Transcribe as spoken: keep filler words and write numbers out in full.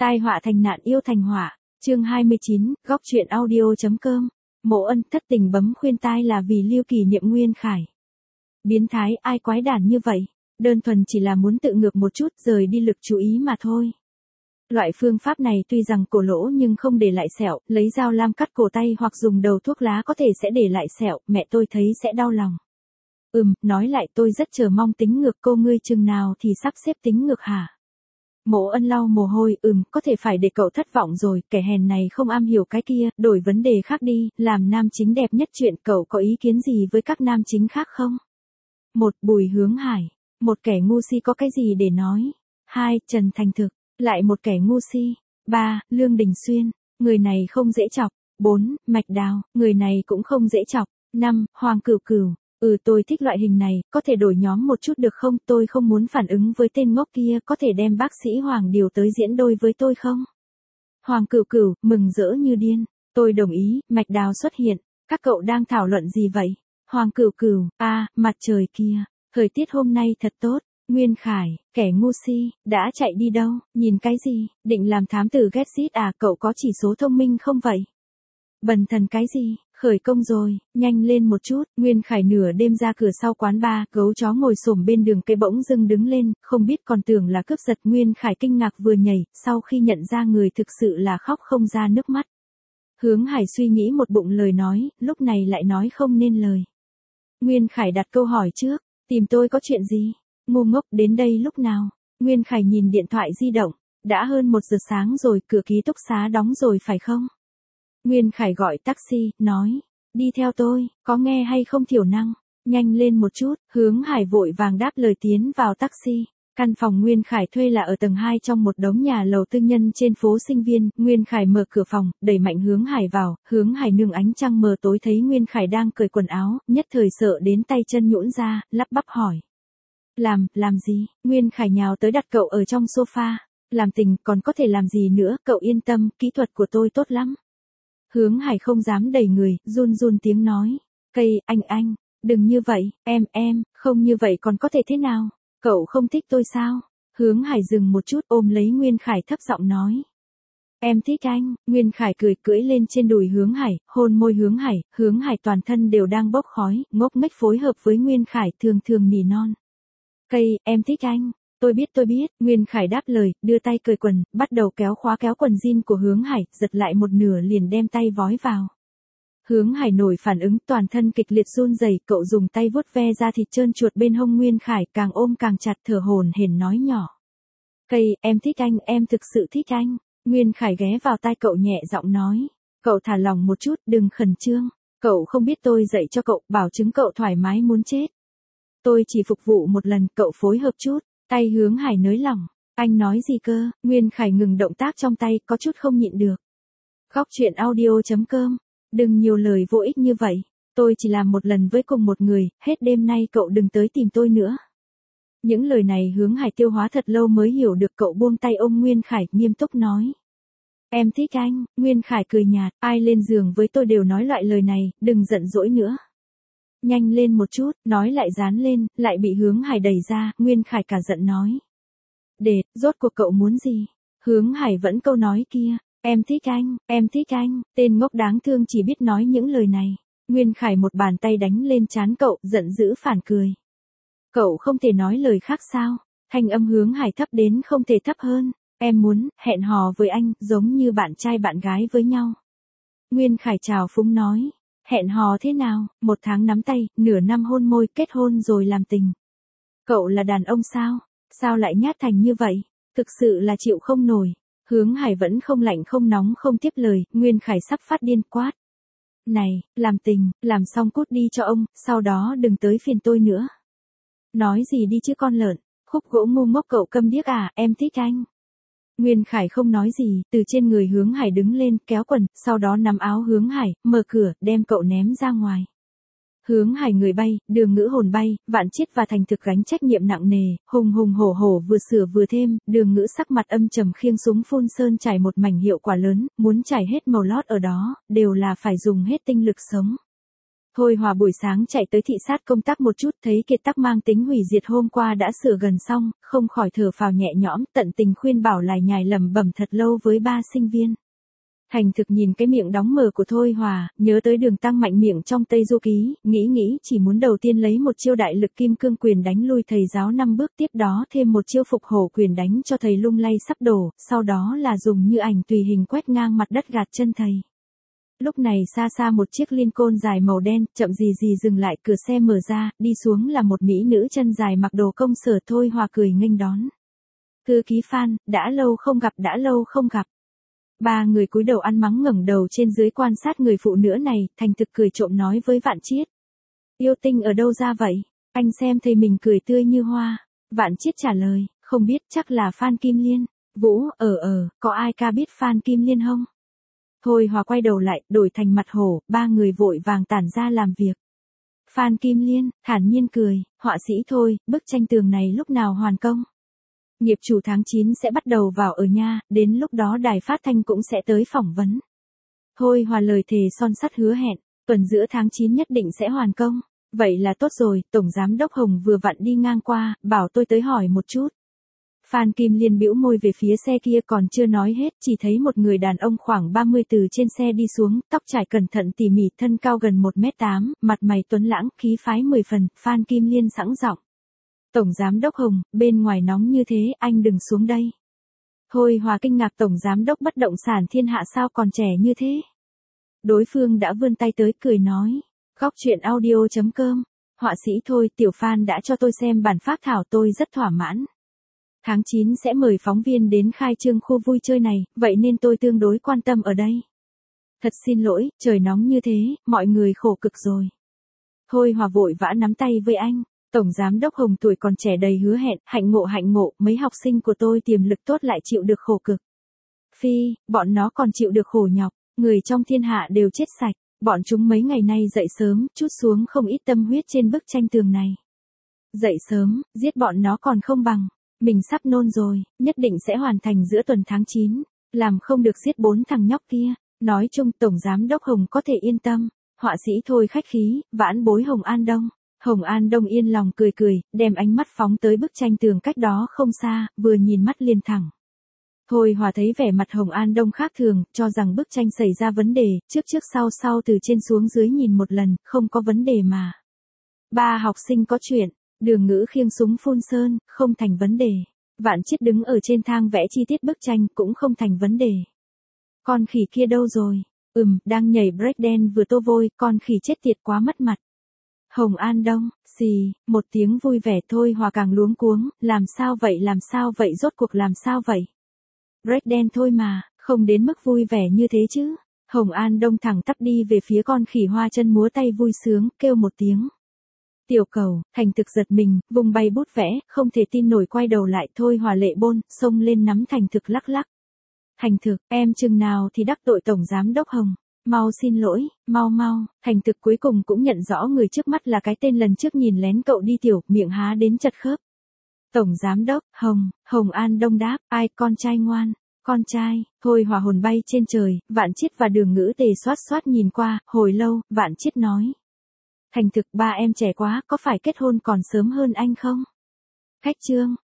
Tai họa thành nạn yêu thành họa, chương hai mươi chín, góc truyện audio chấm com. Mộ Ân thất tình bấm khuyên tai là vì lưu kỷ niệm Nguyên Khải. Biến thái, ai quái đản như vậy, đơn thuần chỉ là muốn tự ngược một chút rời đi lực chú ý mà thôi. Loại phương pháp này tuy rằng cổ lỗ nhưng không để lại sẹo, lấy dao lam cắt cổ tay hoặc dùng đầu thuốc lá có thể sẽ để lại sẹo, mẹ tôi thấy sẽ đau lòng. Ừm, nói lại tôi rất chờ mong tính ngược, cô ngươi chừng nào thì sắp xếp tính ngược hả? Mộ Ân lau mồ hôi, ừm, có thể phải để cậu thất vọng rồi, kẻ hèn này không am hiểu cái kia, đổi vấn đề khác đi, làm nam chính đẹp nhất chuyện, cậu có ý kiến gì với các nam chính khác không? Một, Bùi Hướng Hải, một kẻ ngu si có cái gì để nói? Hai, Trần Thành Thực, lại một kẻ ngu si. Ba, Lương Đình Xuyên, người này không dễ chọc. Bốn, Mạch Đào, người này cũng không dễ chọc. Năm, Hoàng Cửu Cửu. Ừ, tôi thích loại hình này, có thể đổi nhóm một chút được không? Tôi không muốn phản ứng với tên ngốc kia, có thể đem bác sĩ Hoàng điều tới diễn đôi với tôi không? Hoàng Cửu Cửu, mừng rỡ như điên. Tôi đồng ý, Mạch Đào xuất hiện. Các cậu đang thảo luận gì vậy? Hoàng Cửu Cửu, à, mặt trời kia, thời tiết hôm nay thật tốt. Nguyên Khải, kẻ ngu si, đã chạy đi đâu? Nhìn cái gì? Định làm thám tử ghét xít à? Cậu có chỉ số thông minh không vậy? Bần thần cái gì? Khởi công rồi, nhanh lên một chút. Nguyên Khải nửa đêm ra cửa sau quán bar, gấu chó ngồi xổm bên đường cây bỗng dưng đứng lên, không biết còn tưởng là cướp giật. Nguyên Khải kinh ngạc vừa nhảy, sau khi nhận ra người thực sự là khóc không ra nước mắt. Hướng Hải suy nghĩ một bụng lời nói, lúc này lại nói không nên lời. Nguyên Khải đặt câu hỏi trước, tìm tôi có chuyện gì? Ngu ngốc, đến đây lúc nào? Nguyên Khải nhìn điện thoại di động, đã hơn một giờ sáng rồi, cửa ký túc xá đóng rồi phải không? Nguyên Khải gọi taxi, nói, đi theo tôi, có nghe hay không thiểu năng, nhanh lên một chút. Hướng Hải vội vàng đáp lời tiến vào taxi. Căn phòng Nguyên Khải thuê là ở tầng hai trong một đống nhà lầu tư nhân trên phố Sinh Viên. Nguyên Khải mở cửa phòng, đẩy mạnh Hướng Hải vào. Hướng Hải nương ánh trăng mờ tối thấy Nguyên Khải đang cởi quần áo, nhất thời sợ đến tay chân nhũn ra, lắp bắp hỏi. Làm, làm gì? Nguyên Khải nhào tới đặt cậu ở trong sofa. Làm tình, còn có thể làm gì nữa, cậu yên tâm, kỹ thuật của tôi tốt lắm. Hướng Hải không dám đẩy người, run run tiếng nói. Cây, anh anh, đừng như vậy, em em, không như vậy còn có thể thế nào? Cậu không thích tôi sao? Hướng Hải dừng một chút ôm lấy Nguyên Khải thấp giọng nói. Em thích anh. Nguyên Khải cười cưỡi lên trên đùi Hướng Hải, hôn môi Hướng Hải. Hướng Hải toàn thân đều đang bốc khói, ngốc nghếch phối hợp với Nguyên Khải thường thường nỉ non. Cây, em thích anh. Tôi biết tôi biết. Nguyên Khải đáp lời, đưa tay cởi quần, bắt đầu kéo khóa kéo quần jean của Hướng Hải, giật lại một nửa liền đem tay vói vào. Hướng Hải nổi phản ứng, toàn thân kịch liệt run rẩy, cậu dùng tay vuốt ve ra thịt trơn chuột bên hông Nguyên Khải, càng ôm càng chặt, thở hổn hển nói nhỏ. Cây, em thích anh, em thực sự thích anh. Nguyên Khải ghé vào tai cậu nhẹ giọng nói. Cậu thả lòng một chút, đừng khẩn trương. Cậu không biết tôi dạy cho cậu, bảo chứng cậu thoải mái muốn chết. Tôi chỉ phục vụ một lần, cậu phối hợp chút. Tay Hướng Hải nới lỏng. Anh nói gì cơ? Nguyên Khải ngừng động tác trong tay, có chút không nhịn được. Góc truyện audio chấm com. Đừng nhiều lời vô ích như vậy. Tôi chỉ làm một lần với cùng một người, hết đêm nay cậu đừng tới tìm tôi nữa. Những lời này Hướng Hải tiêu hóa thật lâu mới hiểu được, cậu buông tay ôm Nguyên Khải, nghiêm túc nói. Em thích anh. Nguyên Khải cười nhạt, ai lên giường với tôi đều nói loại lời này, đừng giận dỗi nữa. Nhanh lên một chút, nói lại dán lên, lại bị Hướng Hải đẩy ra, Nguyên Khải cả giận nói. Để, rốt cuộc cậu muốn gì? Hướng Hải vẫn câu nói kia, em thích anh, em thích anh, tên ngốc đáng thương chỉ biết nói những lời này. Nguyên Khải một bàn tay đánh lên trán cậu, giận dữ phản cười. Cậu không thể nói lời khác sao? Thanh âm Hướng Hải thấp đến không thể thấp hơn. Em muốn, hẹn hò với anh, giống như bạn trai bạn gái với nhau. Nguyên Khải chào phúng nói. Hẹn hò thế nào? Một tháng nắm tay, nửa năm hôn môi, kết hôn rồi làm tình. Cậu là đàn ông sao? Sao lại nhát thành như vậy? Thực sự là chịu không nổi. Hướng Hải vẫn không lạnh không nóng không tiếp lời, Nguyên Khải sắp phát điên quát. Này, làm tình, làm xong cút đi cho ông, sau đó đừng tới phiền tôi nữa. Nói gì đi chứ con lợn, khúc gỗ ngu ngốc, cậu câm điếc à, em thích anh. Nguyên Khải không nói gì, từ trên người Hướng Hải đứng lên, kéo quần, sau đó nắm áo Hướng Hải, mở cửa, đem cậu ném ra ngoài. Hướng Hải người bay, Đường Ngữ hồn bay, Vạn Chiết và Thành Thực gánh trách nhiệm nặng nề, hùng hùng hổ hổ vừa sửa vừa thêm, Đường Ngữ sắc mặt âm trầm khiêng súng phun sơn trải một mảnh hiệu quả lớn, muốn trải hết màu lót ở đó, đều là phải dùng hết tinh lực sống. Thôi Hòa buổi sáng chạy tới thị sát công tác một chút, thấy kiệt tác mang tính hủy diệt hôm qua đã sửa gần xong, không khỏi thở phào nhẹ nhõm, tận tình khuyên bảo lải nhải lẩm bẩm thật lâu với ba sinh viên. Thành thực nhìn cái miệng đóng mờ của Thôi Hòa, nhớ tới Đường Tăng mạnh miệng trong Tây Du Ký, nghĩ nghĩ chỉ muốn đầu tiên lấy một chiêu đại lực kim cương quyền đánh lui thầy giáo năm bước, tiếp đó thêm một chiêu phục hổ quyền đánh cho thầy lung lay sắp đổ, sau đó là dùng như ảnh tùy hình quét ngang mặt đất gạt chân thầy. Lúc này xa xa một chiếc Lincoln dài màu đen, chậm gì gì dừng lại, cửa xe mở ra, đi xuống là một mỹ nữ chân dài mặc đồ công sở. Thôi Hòa cười nghênh đón. Thư ký Phan, đã lâu không gặp, đã lâu không gặp. Ba người cúi đầu ăn mắng ngẩng đầu trên dưới quan sát người phụ nữ này, thành thực cười trộm nói với Vạn Chiết. Yêu tinh ở đâu ra vậy? Anh xem thầy mình cười tươi như hoa. Vạn Chiết trả lời, không biết, chắc là Phan Kim Liên. Vũ, ở ở, có ai ca biết Phan Kim Liên không? Thôi Hòa quay đầu lại, đổi thành mặt hổ, ba người vội vàng tản ra làm việc. Phan Kim Liên, thản nhiên cười, họa sĩ thôi, bức tranh tường này lúc nào hoàn công? Nghiệp chủ tháng chín sẽ bắt đầu vào ở nha, đến lúc đó đài phát thanh cũng sẽ tới phỏng vấn. Thôi Hòa lời thề son sắt hứa hẹn, tuần giữa tháng chín nhất định sẽ hoàn công. Vậy là tốt rồi, Tổng Giám đốc Hồng vừa vặn đi ngang qua, bảo tôi tới hỏi một chút. Phan Kim Liên bĩu môi về phía xe kia, còn chưa nói hết, chỉ thấy một người đàn ông khoảng ba mươi từ trên xe đi xuống, tóc trải cẩn thận tỉ mỉ, thân cao gần một mét tám, mặt mày tuấn lãng, khí phái mười phần. Phan Kim Liên sẵn giọng. Tổng Giám đốc Hồng, bên ngoài nóng như thế, anh đừng xuống đây. Thôi Hòa kinh ngạc, Tổng Giám đốc bất động sản thiên hạ sao còn trẻ như thế? Đối phương đã vươn tay tới, cười nói. Góc truyện audio chấm com. Họa sĩ Thôi, tiểu Phan đã cho tôi xem bản phác thảo, tôi rất thỏa mãn. Tháng chín sẽ mời phóng viên đến khai trương khu vui chơi này, vậy nên tôi tương đối quan tâm ở đây. Thật xin lỗi, trời nóng như thế, mọi người khổ cực rồi. Thôi Hòa vội vã nắm tay với anh. Tổng Giám đốc Hồng tuổi còn trẻ đầy hứa hẹn, hạnh ngộ hạnh ngộ, mấy học sinh của tôi tiềm lực tốt lại chịu được khổ cực. Phi, bọn nó còn chịu được khổ nhọc, người trong thiên hạ đều chết sạch, bọn chúng mấy ngày nay dậy sớm, trút xuống không ít tâm huyết trên bức tranh tường này. Dậy sớm, giết bọn nó còn không bằng. Mình sắp nôn rồi, nhất định sẽ hoàn thành giữa tuần tháng chín, làm không được giết bốn thằng nhóc kia. Nói chung Tổng Giám đốc Hồng có thể yên tâm, họa sĩ Thôi khách khí, vãn bối Hồng An Đông. Hồng An Đông yên lòng cười cười, đem ánh mắt phóng tới bức tranh tường cách đó không xa, vừa nhìn mắt liền thẳng. Thôi Hòa thấy vẻ mặt Hồng An Đông khác thường, cho rằng bức tranh xảy ra vấn đề, trước trước sau sau từ trên xuống dưới nhìn một lần, không có vấn đề mà. Ba học sinh có chuyện. Đường Ngữ khiêng súng phun sơn, không thành vấn đề. Vạn Chiết đứng ở trên thang vẽ chi tiết bức tranh, cũng không thành vấn đề. Con khỉ kia đâu rồi? Ừm, đang nhảy breakdance vừa tô vôi, con khỉ chết tiệt quá mất mặt. Hồng An Đông, xì, một tiếng vui vẻ. Thôi Hòa càng luống cuống, làm sao vậy làm sao vậy rốt cuộc làm sao vậy? Breakdance thôi mà, không đến mức vui vẻ như thế chứ. Hồng An Đông thẳng tắp đi về phía con khỉ hoa chân múa tay vui sướng, kêu một tiếng. Tiểu Cầu, thành thực giật mình, vùng bay bút vẽ, không thể tin nổi quay đầu lại. Thôi Hòa lệ bôn, xông lên nắm thành thực lắc lắc. Thành thực, em chừng nào thì đắc tội Tổng Giám đốc Hồng. Mau xin lỗi, mau mau. Thành thực cuối cùng cũng nhận rõ người trước mắt là cái tên lần trước nhìn lén cậu đi tiểu, miệng há đến chật khớp. Tổng Giám đốc, Hồng, Hồng An Đông đáp, ai, con trai ngoan, con trai. Thôi Hòa hồn bay trên trời, Vạn Chiết và Đường Ngữ tề xoát xoát nhìn qua, hồi lâu, Vạn Chiết nói. Thành thực, ba em trẻ quá, có phải kết hôn còn sớm hơn anh không? Khách trương,